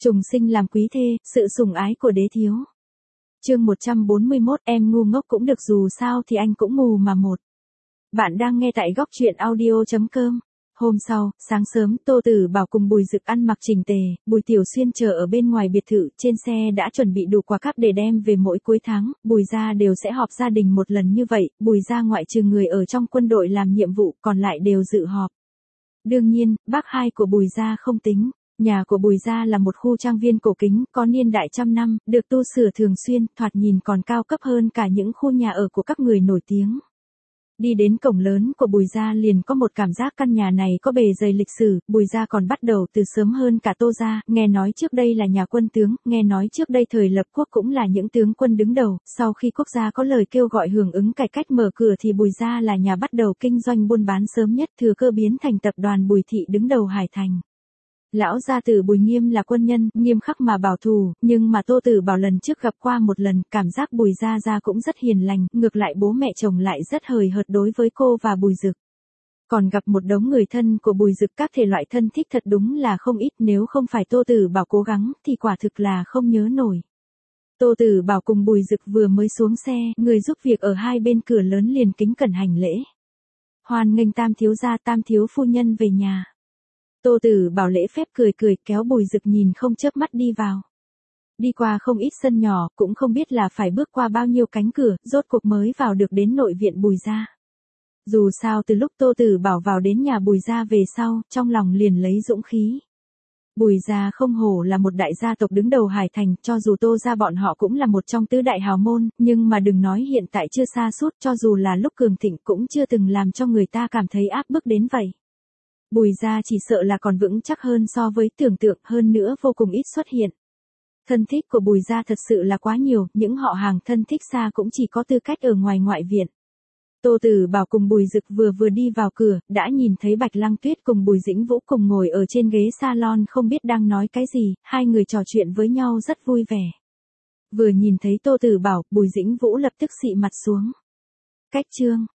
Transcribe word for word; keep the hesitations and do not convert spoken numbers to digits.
Trùng sinh làm quý thê, sự sủng ái của đế thiếu. Chương một trăm bốn mươi mốt, em ngu ngốc cũng được dù sao thì anh cũng ngu mà một. Bạn đang nghe tại góc truyện audio chấm com. Hôm sau, sáng sớm, Tô Tử Bảo cùng Bùi Dực ăn mặc chỉnh tề, Bùi Tiểu Xuyên chờ ở bên ngoài biệt thự, trên xe đã chuẩn bị đủ quà cáp để đem về mỗi cuối tháng, Bùi gia đều sẽ họp gia đình một lần như vậy, Bùi gia ngoại trừ người ở trong quân đội làm nhiệm vụ, còn lại đều dự họp. Đương nhiên, bác hai của Bùi gia không tính. Nhà của Bùi gia là một khu trang viên cổ kính, có niên đại trăm năm, được tu sửa thường xuyên, thoạt nhìn còn cao cấp hơn cả những khu nhà ở của các người nổi tiếng. Đi đến cổng lớn của Bùi gia liền có một cảm giác căn nhà này có bề dày lịch sử, Bùi gia còn bắt đầu từ sớm hơn cả Tô gia, nghe nói trước đây là nhà quân tướng, nghe nói trước đây thời lập quốc cũng là những tướng quân đứng đầu, sau khi quốc gia có lời kêu gọi hưởng ứng cải cách mở cửa thì Bùi gia là nhà bắt đầu kinh doanh buôn bán sớm nhất, thừa cơ biến thành tập đoàn Bùi thị đứng đầu Hải Thành. Lão gia tử Bùi Nghiêm là quân nhân, nghiêm khắc mà bảo thủ, nhưng mà Tô Tử Bảo lần trước gặp qua một lần, cảm giác Bùi gia gia cũng rất hiền lành, ngược lại bố mẹ chồng lại rất hời hợt đối với cô và Bùi Dực. Còn gặp một đống người thân của Bùi Dực, các thể loại thân thích thật đúng là không ít, nếu không phải Tô Tử Bảo cố gắng thì quả thực là không nhớ nổi. Tô Tử Bảo cùng Bùi Dực vừa mới xuống xe, người giúp việc ở hai bên cửa lớn liền kính cẩn hành lễ. Hoan nghênh Tam thiếu gia, Tam thiếu phu nhân về nhà. Tô Tử Bảo lễ phép cười cười kéo Bùi Dực nhìn không chớp mắt đi vào. Đi qua không ít sân nhỏ, cũng không biết là phải bước qua bao nhiêu cánh cửa, rốt cuộc mới vào được đến nội viện Bùi gia. Dù sao từ lúc Tô Tử Bảo vào đến nhà Bùi gia về sau, trong lòng liền lấy dũng khí. Bùi gia không hổ là một đại gia tộc đứng đầu Hải Thành, cho dù Tô gia bọn họ cũng là một trong tứ đại hào môn, nhưng mà đừng nói hiện tại chưa sa sút, cho dù là lúc cường thịnh cũng chưa từng làm cho người ta cảm thấy áp bức đến vậy. Bùi gia chỉ sợ là còn vững chắc hơn so với tưởng tượng, hơn nữa vô cùng ít xuất hiện. Thân thích của Bùi gia thật sự là quá nhiều, những họ hàng thân thích xa cũng chỉ có tư cách ở ngoài ngoại viện. Tô Tử Bảo cùng Bùi Dực vừa vừa đi vào cửa, đã nhìn thấy Bạch Lăng Tuyết cùng Bùi Dĩnh Vũ cùng ngồi ở trên ghế salon không biết đang nói cái gì, hai người trò chuyện với nhau rất vui vẻ. Vừa nhìn thấy Tô Tử Bảo, Bùi Dĩnh Vũ lập tức xị mặt xuống. Cách chương